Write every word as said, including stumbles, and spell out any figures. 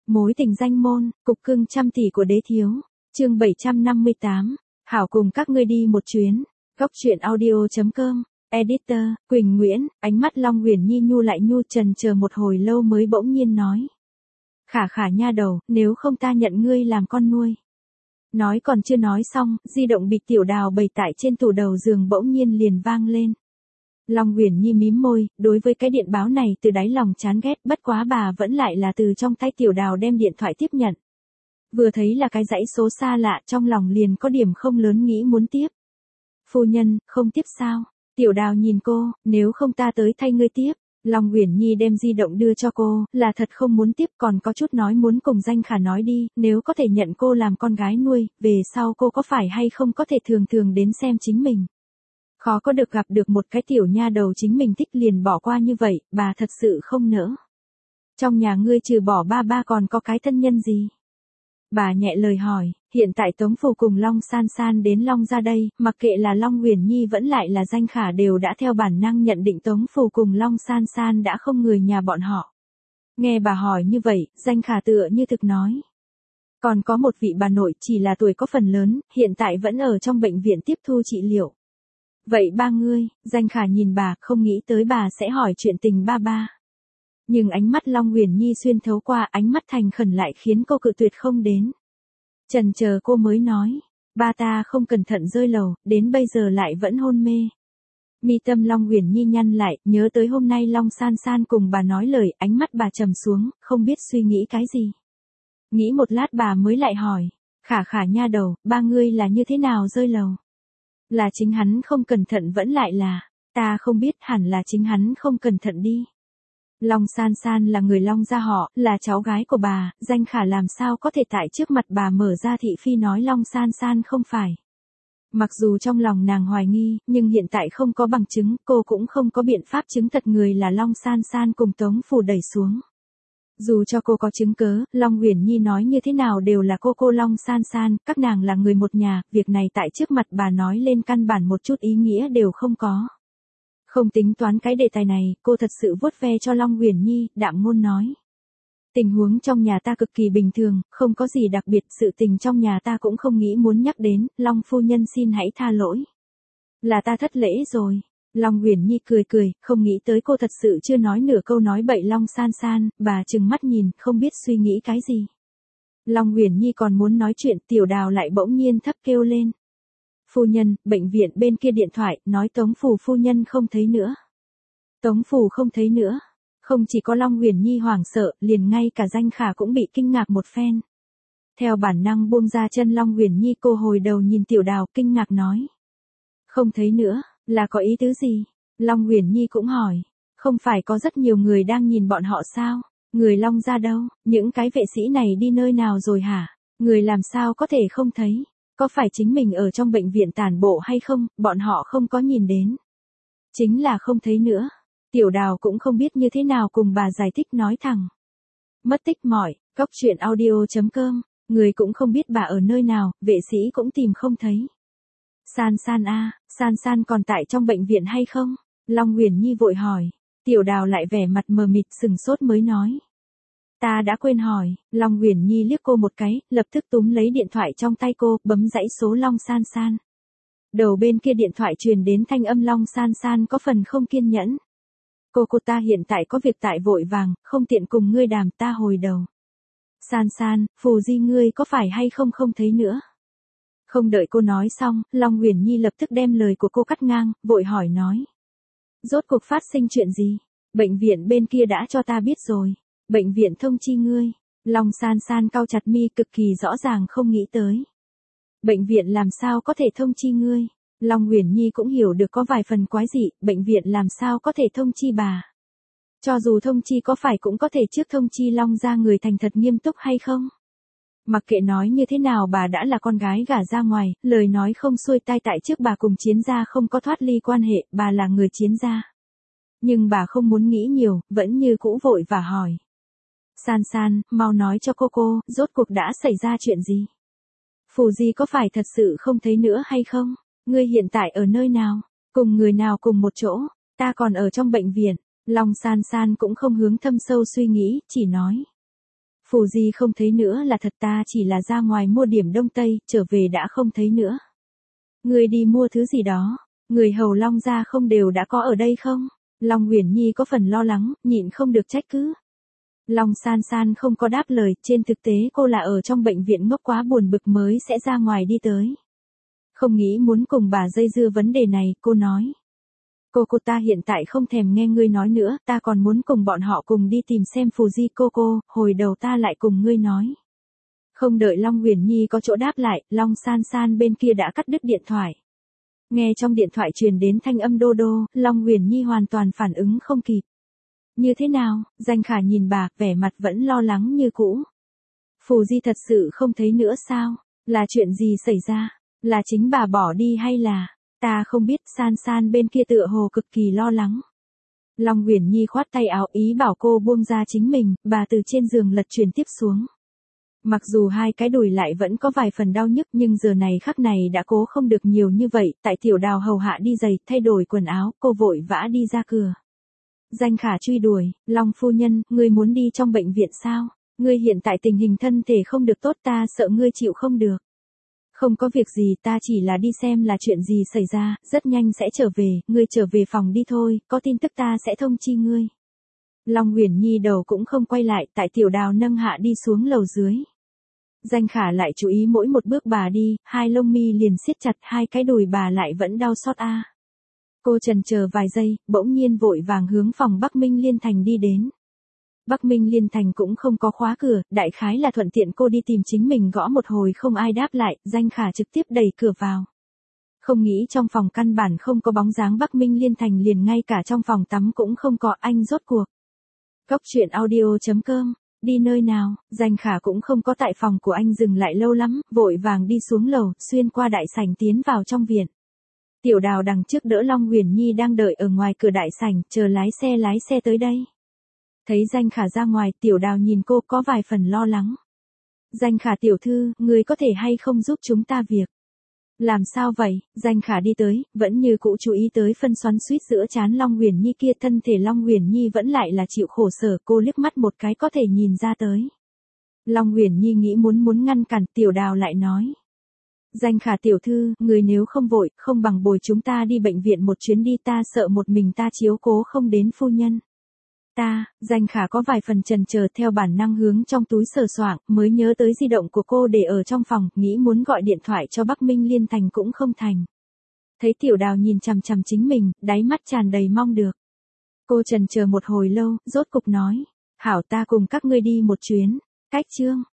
Mối tình danh môn, cục cưng trăm tỷ của đế thiếu. Chương bảy trăm năm mươi tám. Hảo cùng các ngươi đi một chuyến. Góc truyện audio.com. Editor, Quỳnh Nguyễn. Ánh mắt Long Huyền Nhi nhu lại nhu, trần chờ một hồi lâu mới bỗng nhiên nói. Khả khả nha đầu, nếu không ta nhận ngươi làm con nuôi. Nói còn chưa nói xong, di động bị Tiểu Đào bày tại trên tủ đầu giường bỗng nhiên liền vang lên. Long Huyền Nhi mím môi, đối với cái điện báo này từ đáy lòng chán ghét, bất quá bà vẫn lại là từ trong tay Tiểu Đào đem điện thoại tiếp nhận. Vừa thấy là cái dãy số xa lạ, trong lòng liền có điểm không lớn nghĩ muốn tiếp. Phu nhân, không tiếp sao? Tiểu Đào nhìn cô, nếu không ta tới thay ngươi tiếp. Long Huyền Nhi đem di động đưa cho cô, là thật không muốn tiếp, còn có chút nói muốn cùng Danh Khả nói đi, nếu có thể nhận cô làm con gái nuôi, về sau cô có phải hay không có thể thường thường đến xem chính mình. Khó có được gặp được một cái tiểu nha đầu chính mình thích liền bỏ qua như vậy, bà thật sự không nỡ. Trong nhà ngươi trừ bỏ ba ba còn có cái thân nhân gì? Bà nhẹ lời hỏi, hiện tại Tống Phù cùng Long San San đến Long ra đây, mặc kệ là Long Huyền Nhi vẫn lại là Danh Khả đều đã theo bản năng nhận định Tống Phù cùng Long San San đã không người nhà bọn họ. Nghe bà hỏi như vậy, Danh Khả tựa như thực nói. Còn có một vị bà nội chỉ là tuổi có phần lớn, hiện tại vẫn ở trong bệnh viện tiếp thu trị liệu. Vậy ba ngươi, Danh Khả nhìn bà, không nghĩ tới bà sẽ hỏi chuyện tình ba ba. Nhưng ánh mắt Long Huyền Nhi xuyên thấu qua, ánh mắt thành khẩn lại khiến cô cự tuyệt không đến. Chần chờ cô mới nói, ba ta không cẩn thận rơi lầu, đến bây giờ lại vẫn hôn mê. Mi tâm Long Huyền Nhi nhăn lại, nhớ tới hôm nay Long San San cùng bà nói lời, ánh mắt bà trầm xuống, không biết suy nghĩ cái gì. Nghĩ một lát bà mới lại hỏi, khả khả nha đầu, ba ngươi là như thế nào rơi lầu? Là chính hắn không cẩn thận vẫn lại là, ta không biết, hẳn là chính hắn không cẩn thận đi. Long San San là người Long gia họ, là cháu gái của bà, Danh Khả làm sao có thể tại trước mặt bà mở ra thị phi nói Long San San không phải. Mặc dù trong lòng nàng hoài nghi, nhưng hiện tại không có bằng chứng, cô cũng không có biện pháp chứng thật người là Long San San cùng Tống Phù đẩy xuống. Dù cho cô có chứng cớ, Long Huyền Nhi nói như thế nào đều là cô cô Long San San, các nàng là người một nhà, việc này tại trước mặt bà nói lên căn bản một chút ý nghĩa đều không có. Không tính toán cái đề tài này, cô thật sự vuốt ve cho Long Huyền Nhi, đạm ngôn nói. Tình huống trong nhà ta cực kỳ bình thường, không có gì đặc biệt, sự tình trong nhà ta cũng không nghĩ muốn nhắc đến, Long phu nhân xin hãy tha lỗi. Là ta thất lễ rồi. Long Huyền Nhi cười cười, không nghĩ tới cô thật sự chưa nói nửa câu nói bậy Long San San, bà trừng mắt nhìn, không biết suy nghĩ cái gì. Long Huyền Nhi còn muốn nói chuyện, Tiểu Đào lại bỗng nhiên thấp kêu lên. Phu nhân, bệnh viện bên kia điện thoại, nói Tống Phù phu nhân không thấy nữa. Tống Phù không thấy nữa. Không chỉ có Long Huyền Nhi hoảng sợ, liền ngay cả Danh Khả cũng bị kinh ngạc một phen. Theo bản năng buông ra chân Long Huyền Nhi, cô hồi đầu nhìn Tiểu Đào, kinh ngạc nói. Không thấy nữa, là có ý tứ gì? Long Huyền Nhi cũng hỏi. Không phải có rất nhiều người đang nhìn bọn họ sao? Người Long ra đâu? Những cái vệ sĩ này đi nơi nào rồi hả? Người làm sao có thể không thấy? Có phải chính mình ở trong bệnh viện tản bộ hay không, bọn họ không có nhìn đến. Chính là không thấy nữa. Tiểu Đào cũng không biết như thế nào cùng bà giải thích nói thẳng. Mất tích mỏi, góc truyện audio.com, người cũng không biết bà ở nơi nào, vệ sĩ cũng tìm không thấy. San San a, San San còn tại trong bệnh viện hay không? Long Huyền Nhi vội hỏi. Tiểu Đào lại vẻ mặt mờ mịt sừng sốt mới nói. Ta đã quên hỏi. Long Huyền Nhi liếc cô một cái, lập tức túm lấy điện thoại trong tay cô, bấm dãy số Long San San. Đầu bên kia điện thoại truyền đến thanh âm Long San San có phần không kiên nhẫn. Cô cô ta hiện tại có việc tại vội vàng, không tiện cùng ngươi đàm, ta hồi đầu. San San, Phù Di ngươi có phải hay không không thấy nữa? Không đợi cô nói xong, Long Huyền Nhi lập tức đem lời của cô cắt ngang, vội hỏi nói. Rốt cuộc phát sinh chuyện gì? Bệnh viện bên kia đã cho ta biết rồi. Bệnh viện thông chi ngươi. Long San San cau chặt mi, cực kỳ rõ ràng không nghĩ tới. Bệnh viện làm sao có thể thông chi ngươi? Long Huyền Nhi cũng hiểu được có vài phần quái dị, bệnh viện làm sao có thể thông chi bà? Cho dù thông chi có phải cũng có thể trước thông chi Long ra người thành thật nghiêm túc hay không? Mặc kệ nói như thế nào bà đã là con gái gả ra ngoài, lời nói không xuôi tai, tại trước bà cùng Chiến gia không có thoát ly quan hệ, bà là người Chiến gia. Nhưng bà không muốn nghĩ nhiều, vẫn như cũ vội và hỏi. San San, mau nói cho cô cô, rốt cuộc đã xảy ra chuyện gì? Phù Di có phải thật sự không thấy nữa hay không? Ngươi hiện tại ở nơi nào? Cùng người nào cùng một chỗ? Ta còn ở trong bệnh viện. Long San San cũng không hướng thâm sâu suy nghĩ, chỉ nói. Phù Di không thấy nữa là thật, ta chỉ là ra ngoài mua điểm đông tây, trở về đã không thấy nữa. Ngươi đi mua thứ gì đó, người hầu Long gia không đều đã có ở đây không? Long Uyển Nhi có phần lo lắng, nhịn không được trách cứ. Long San San không có đáp lời, trên thực tế cô là ở trong bệnh viện ngốc quá buồn bực mới sẽ ra ngoài đi tới. Không nghĩ muốn cùng bà dây dưa vấn đề này, cô nói. Cô cô ta hiện tại không thèm nghe ngươi nói nữa, ta còn muốn cùng bọn họ cùng đi tìm xem Phù Di cô cô, hồi đầu ta lại cùng ngươi nói. Không đợi Long Uyển Nhi có chỗ đáp lại, Long San San bên kia đã cắt đứt điện thoại. Nghe trong điện thoại truyền đến thanh âm đô đô, Long Uyển Nhi hoàn toàn phản ứng không kịp. Như thế nào? Danh Khả nhìn bà, vẻ mặt vẫn lo lắng như cũ. Phù Di thật sự không thấy nữa sao? Là chuyện gì xảy ra? Là chính bà bỏ đi hay là... Ta không biết. San San bên kia tựa hồ cực kỳ lo lắng. Long Uyển Nhi khoát tay áo ý bảo cô buông ra chính mình, bà từ trên giường lật chuyển tiếp xuống. Mặc dù hai cái đùi lại vẫn có vài phần đau nhức nhưng giờ này khắc này đã cố không được nhiều như vậy, tại Tiểu Đào hầu hạ đi giày, thay đổi quần áo, cô vội vã đi ra cửa. Danh Khả truy đuổi, Long phu nhân, ngươi muốn đi trong bệnh viện sao? Ngươi hiện tại tình hình thân thể không được tốt, ta sợ ngươi chịu không được. Không có việc gì, ta chỉ là đi xem là chuyện gì xảy ra, rất nhanh sẽ trở về, ngươi trở về phòng đi thôi, có tin tức ta sẽ thông chi ngươi. Long Uyển Nhi đầu cũng không quay lại, tại Tiểu Đào nâng hạ đi xuống lầu dưới. Danh Khả lại chú ý mỗi một bước bà đi, hai lông mi liền siết chặt, hai cái đùi bà lại vẫn đau xót a. Cô chần chờ vài giây, bỗng nhiên vội vàng hướng phòng Bắc Minh Liên Thành đi đến. Bắc Minh Liên Thành cũng không có khóa cửa, đại khái là thuận tiện cô đi tìm chính mình gõ một hồi không ai đáp lại, Danh Khả trực tiếp đẩy cửa vào. Không nghĩ trong phòng căn bản không có bóng dáng Bắc Minh Liên Thành, liền ngay cả trong phòng tắm cũng không có, anh rốt cuộc. Góc truyện audio chấm com, đi nơi nào? Danh Khả cũng không có tại phòng của anh dừng lại lâu lắm, vội vàng đi xuống lầu, xuyên qua đại sảnh tiến vào trong viện. Tiểu Đào đằng trước đỡ Long Uyển Nhi đang đợi ở ngoài cửa đại sảnh, chờ lái xe lái xe tới đây. Thấy Danh Khả ra ngoài, Tiểu Đào nhìn cô có vài phần lo lắng. Danh Khả tiểu thư, người có thể hay không giúp chúng ta việc? Làm sao vậy? Danh Khả đi tới, vẫn như cũ chú ý tới phân xoắn suýt giữa trán Long Uyển Nhi kia, thân thể Long Uyển Nhi vẫn lại là chịu khổ sở, cô liếc mắt một cái có thể nhìn ra tới. Long Uyển Nhi nghĩ muốn muốn ngăn cản, Tiểu Đào lại nói. Danh Khả tiểu thư, người nếu không vội, không bằng bồi chúng ta đi bệnh viện một chuyến đi, ta sợ một mình ta chiếu cố không đến phu nhân. Ta, Danh Khả có vài phần chần chờ, theo bản năng hướng trong túi sờ soạng, mới nhớ tới di động của cô để ở trong phòng, nghĩ muốn gọi điện thoại cho Bắc Minh Liên Thành cũng không thành. Thấy Tiểu Đào nhìn chằm chằm chính mình, đáy mắt tràn đầy mong được. Cô chần chờ một hồi lâu, rốt cục nói, hảo ta cùng các ngươi đi một chuyến. Cách chương